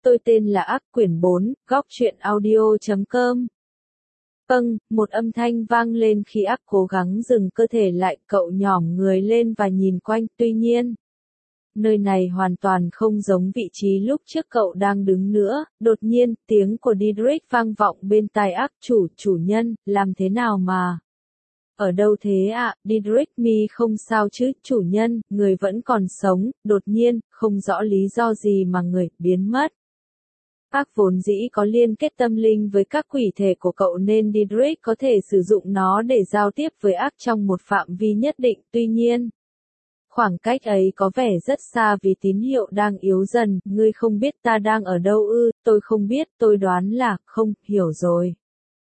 Tôi tên là Ác, quyển 4, góc truyện audio.com. Một âm thanh vang lên khi Ác cố gắng dừng cơ thể lại, cậu nhỏm người lên và nhìn quanh, tuy nhiên, nơi này hoàn toàn không giống vị trí lúc trước cậu đang đứng nữa. Đột nhiên, tiếng của Didrik vang vọng bên tai Ác, chủ nhân, làm thế nào mà... Ở đâu thế ạ? Didrik mi không sao chứ, chủ nhân, người vẫn còn sống. Đột nhiên, không rõ lý do gì mà người biến mất. Ác vốn dĩ có liên kết tâm linh với các quỷ thể của cậu nên Didrik có thể sử dụng nó để giao tiếp với Ác trong một phạm vi nhất định, tuy nhiên, khoảng cách ấy có vẻ rất xa vì tín hiệu đang yếu dần. Ngươi không biết ta đang ở đâu ư? Tôi không biết, tôi đoán là, không, hiểu rồi.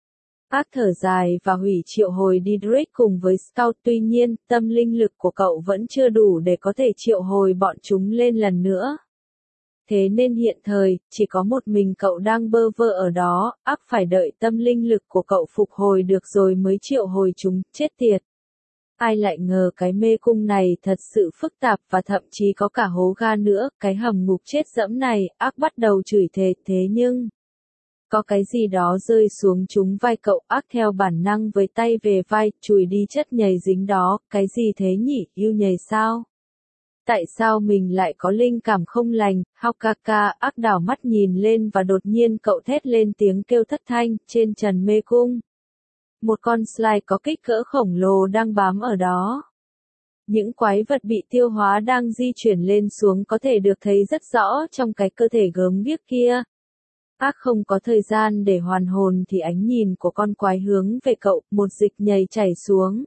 Ác thở dài và hủy triệu hồi Didrik cùng với Scout, tuy nhiên, tâm linh lực của cậu vẫn chưa đủ để có thể triệu hồi bọn chúng lên lần nữa. Thế nên hiện thời, chỉ có một mình cậu đang bơ vơ ở đó. Ác phải đợi tâm linh lực của cậu phục hồi được rồi mới triệu hồi chúng, chết tiệt. Ai lại ngờ cái mê cung này thật sự phức tạp và thậm chí có cả hố ga nữa, cái hầm ngục chết dẫm này. Ác bắt đầu chửi thề, thế nhưng... Có cái gì đó rơi xuống trúng vai cậu. Ác theo bản năng với tay về vai, chùi đi chất nhầy dính đó. Cái gì thế nhỉ, yêu nhầy sao? Tại sao mình lại có linh cảm không lành? Haukaka, Ác đảo mắt nhìn lên và đột nhiên cậu thét lên tiếng kêu thất thanh, trên trần mê cung. Một con slime có kích cỡ khổng lồ đang bám ở đó. Những quái vật bị tiêu hóa đang di chuyển lên xuống có thể được thấy rất rõ trong cái cơ thể gớm ghiếc kia. Ác không có thời gian để hoàn hồn thì ánh nhìn của con quái hướng về cậu, một dịch nhầy chảy xuống.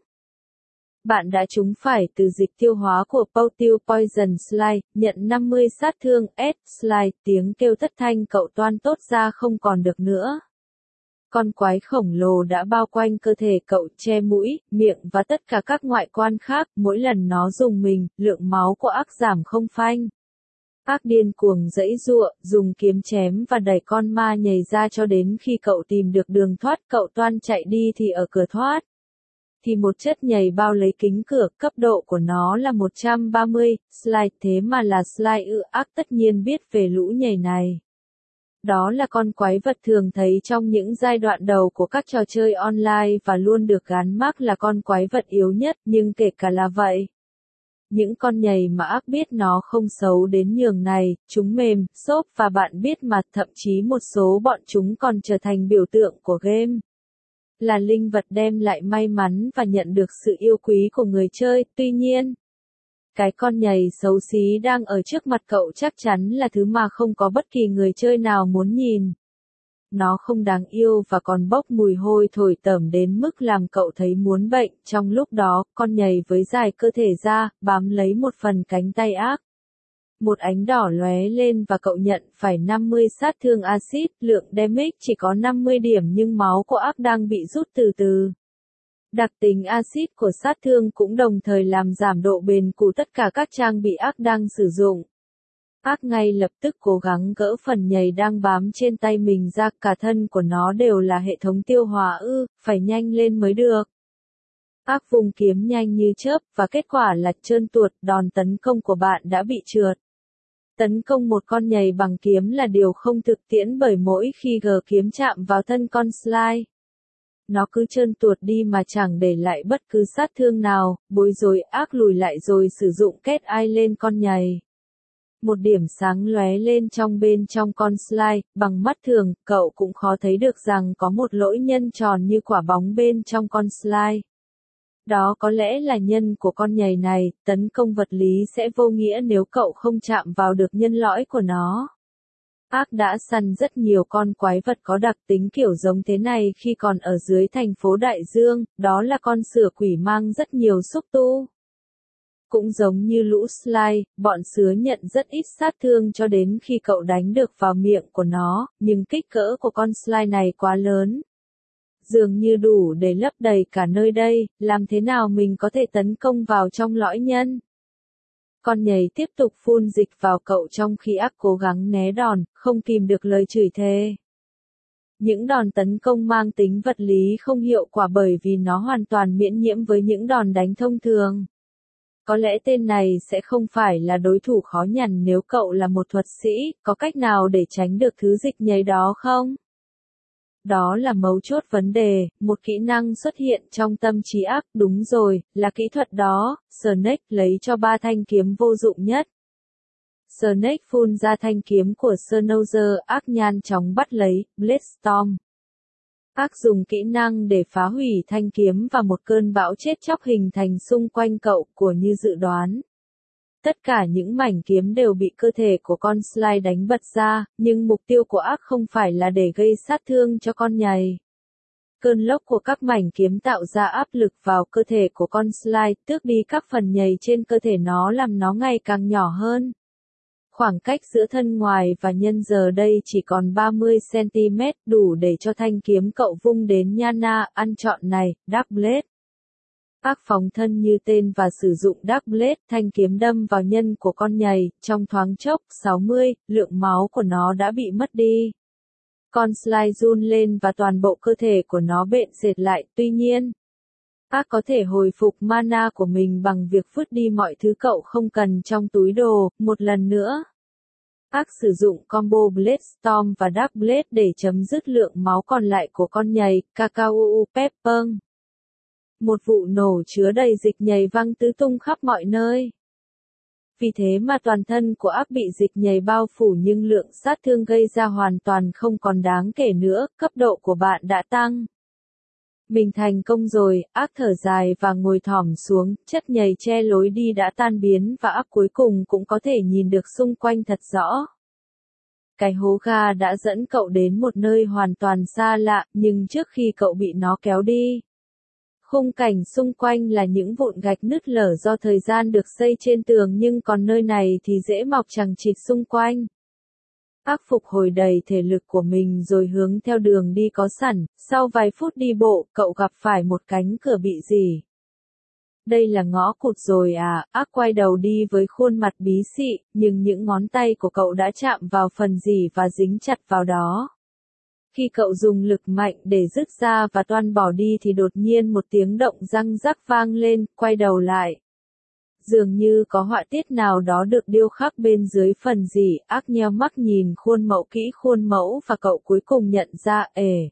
Bạn đã trúng phải từ dịch tiêu hóa của Pautil Poison Slime, nhận 50 sát thương, Slime, tiếng kêu thất thanh cậu toan tốt ra không còn được nữa. Con quái khổng lồ đã bao quanh cơ thể cậu, che mũi, miệng và tất cả các ngoại quan khác, mỗi lần nó dùng mình, lượng máu của Ác giảm không phanh. Ác điên cuồng giãy giụa, dùng kiếm chém và đẩy con ma nhầy ra cho đến khi cậu tìm được đường thoát. Cậu toan chạy đi thì ở cửa thoát thì một chất nhầy bao lấy kính cửa, cấp độ của nó là 130, slide, thế mà là slide ư? Ác tất nhiên biết về lũ nhầy này. Đó là con quái vật thường thấy trong những giai đoạn đầu của các trò chơi online và luôn được gán mác là con quái vật yếu nhất, nhưng kể cả là vậy. Những con nhầy mà Ác biết nó không xấu đến nhường này, chúng mềm, xốp và bạn biết mà, thậm chí một số bọn chúng còn trở thành biểu tượng của game. Là linh vật đem lại may mắn và nhận được sự yêu quý của người chơi, tuy nhiên, cái con nhầy xấu xí đang ở trước mặt cậu chắc chắn là thứ mà không có bất kỳ người chơi nào muốn nhìn. Nó không đáng yêu và còn bốc mùi hôi thổi tởm đến mức làm cậu thấy muốn bệnh. Trong lúc đó, con nhầy với dài cơ thể ra, bám lấy một phần cánh tay Ác. Một ánh đỏ lóe lên và cậu nhận phải 50 sát thương axit, lượng damage chỉ có 50 điểm nhưng máu của Ác đang bị rút từ từ. Đặc tính axit của sát thương cũng đồng thời làm giảm độ bền của tất cả các trang bị Ác đang sử dụng. Ác ngay lập tức cố gắng gỡ phần nhầy đang bám trên tay mình ra, cả thân của nó đều là hệ thống tiêu hóa ư, phải nhanh lên mới được. Ác vung kiếm nhanh như chớp và kết quả là trơn tuột, đòn tấn công của bạn đã bị trượt. Tấn công một con nhầy bằng kiếm là điều không thực tiễn bởi mỗi khi gờ kiếm chạm vào thân con slime. Nó cứ trơn tuột đi mà chẳng để lại bất cứ sát thương nào, bối rối. Ác lùi lại rồi sử dụng kết ai lên con nhầy. Một điểm sáng lóe lên bên trong con slime, bằng mắt thường, cậu cũng khó thấy được rằng có một lỗ nhân tròn như quả bóng bên trong con slime. Đó có lẽ là nhân của con nhầy này, tấn công vật lý sẽ vô nghĩa nếu cậu không chạm vào được nhân lõi của nó. Ác đã săn rất nhiều con quái vật có đặc tính kiểu giống thế này khi còn ở dưới thành phố Đại Dương, đó là con sửa quỷ mang rất nhiều xúc tu. Cũng giống như lũ slime, bọn sứa nhận rất ít sát thương cho đến khi cậu đánh được vào miệng của nó, nhưng kích cỡ của con slime này quá lớn. Dường như đủ để lấp đầy cả nơi đây, làm thế nào mình có thể tấn công vào trong lõi nhân? Con nhầy tiếp tục phun dịch vào cậu trong khi Ác cố gắng né đòn, không kìm được lời chửi thề. Những đòn tấn công mang tính vật lý không hiệu quả bởi vì nó hoàn toàn miễn nhiễm với những đòn đánh thông thường. Có lẽ tên này sẽ không phải là đối thủ khó nhằn nếu cậu là một thuật sĩ, có cách nào để tránh được thứ dịch nhầy đó không? Đó là mấu chốt vấn đề, một kỹ năng xuất hiện trong tâm trí ác, đúng rồi, là kỹ thuật đó, Snake lấy cho 3 thanh kiếm vô dụng nhất. Snake phun ra thanh kiếm của Snowzer, ác nhanh chóng bắt lấy, Bladestorm. Ác dùng kỹ năng để phá hủy thanh kiếm và một cơn bão chết chóc hình thành xung quanh cậu của như dự đoán. Tất cả những mảnh kiếm đều bị cơ thể của con Slide đánh bật ra, nhưng mục tiêu của ác không phải là để gây sát thương cho con nhầy. Cơn lốc của các mảnh kiếm tạo ra áp lực vào cơ thể của con Slide, tước đi các phần nhầy trên cơ thể nó làm nó ngày càng nhỏ hơn. Khoảng cách giữa thân ngoài và nhân giờ đây chỉ còn 30cm, đủ để cho thanh kiếm cậu vung đến Yana, ăn trọn này, Dark Blade. Ác phóng thân như tên và sử dụng Dark Blade, thanh kiếm đâm vào nhân của con nhầy, trong thoáng chốc, 60, lượng máu của nó đã bị mất đi. Con Slide run lên và toàn bộ cơ thể của nó bện dệt lại, tuy nhiên, ác có thể hồi phục mana của mình bằng việc vứt đi mọi thứ cậu không cần trong túi đồ, một lần nữa. Ác sử dụng combo Bladestorm và Dark Blade để chấm dứt lượng máu còn lại của con nhầy, Cacao Pepper. Một vụ nổ chứa đầy dịch nhầy văng tứ tung khắp mọi nơi. Vì thế mà toàn thân của ác bị dịch nhầy bao phủ nhưng lượng sát thương gây ra hoàn toàn không còn đáng kể nữa, cấp độ của bạn đã tăng. Mình thành công rồi, ác thở dài và ngồi thõm xuống, chất nhầy che lối đi đã tan biến và ác cuối cùng cũng có thể nhìn được xung quanh thật rõ. Cái hố ga đã dẫn cậu đến một nơi hoàn toàn xa lạ, nhưng trước khi cậu bị nó kéo đi, khung cảnh xung quanh là những vụn gạch nứt lở do thời gian được xây trên tường nhưng còn nơi này thì dễ mọc chằng chịt xung quanh. Ác phục hồi đầy thể lực của mình rồi hướng theo đường đi có sẵn, sau vài phút đi bộ, cậu gặp phải một cánh cửa bị rỉ. Đây là ngõ cụt rồi à, ác quay đầu đi với khuôn mặt bí xị, nhưng những ngón tay của cậu đã chạm vào phần rỉ và dính chặt vào đó. Khi cậu dùng lực mạnh để rứt ra và toan bỏ đi thì đột nhiên một tiếng động răng rắc vang lên, quay đầu lại. Dường như có họa tiết nào đó được điêu khắc bên dưới phần rỉ, ác nheo mắt nhìn khuôn mẫu và cậu cuối cùng nhận ra,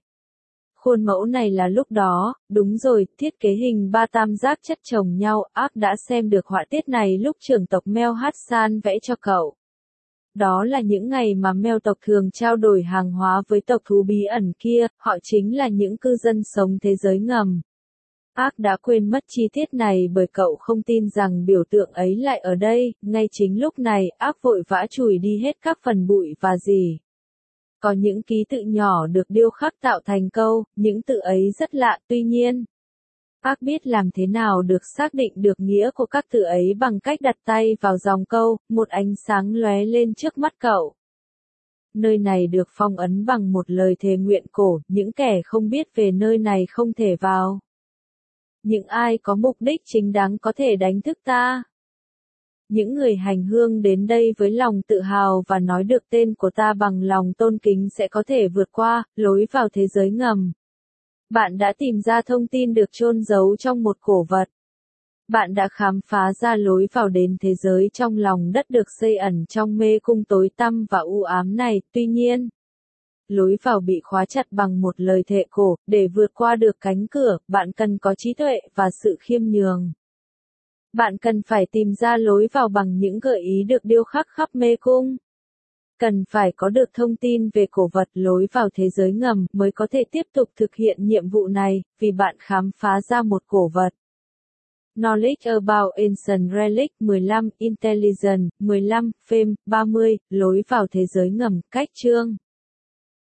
khuôn mẫu này là lúc đó, đúng rồi, thiết kế hình 3 tam giác chất chồng nhau, ác đã xem được họa tiết này lúc trưởng tộc Mel Hassan vẽ cho cậu. Đó là những ngày mà Mel tộc thường trao đổi hàng hóa với tộc thú bí ẩn kia, họ chính là những cư dân sống thế giới ngầm. Ác đã quên mất chi tiết này bởi cậu không tin rằng biểu tượng ấy lại ở đây, ngay chính lúc này, ác vội vã chùi đi hết các phần bụi và rỉ. Có những ký tự nhỏ được điêu khắc tạo thành câu, những từ ấy rất lạ, tuy nhiên, ác biết làm thế nào được xác định được nghĩa của các từ ấy bằng cách đặt tay vào dòng câu, một ánh sáng lóe lên trước mắt cậu. Nơi này được phong ấn bằng một lời thề nguyện cổ, những kẻ không biết về nơi này không thể vào. Những ai có mục đích chính đáng có thể đánh thức ta. Những người hành hương đến đây với lòng tự hào và nói được tên của ta bằng lòng tôn kính sẽ có thể vượt qua, lối vào thế giới ngầm. Bạn đã tìm ra thông tin được chôn giấu trong một cổ vật. Bạn đã khám phá ra lối vào đến thế giới trong lòng đất được xây ẩn trong mê cung tối tăm và u ám này, tuy nhiên, lối vào bị khóa chặt bằng một lời thệ cổ, để vượt qua được cánh cửa, bạn cần có trí tuệ và sự khiêm nhường. Bạn cần phải tìm ra lối vào bằng những gợi ý được điêu khắc khắp mê cung. Cần phải có được thông tin về cổ vật lối vào thế giới ngầm mới có thể tiếp tục thực hiện nhiệm vụ này, vì bạn khám phá ra một cổ vật. Knowledge about Ancient Relic 15, Intelligence 15, Fame 30, lối vào thế giới ngầm, cách chương.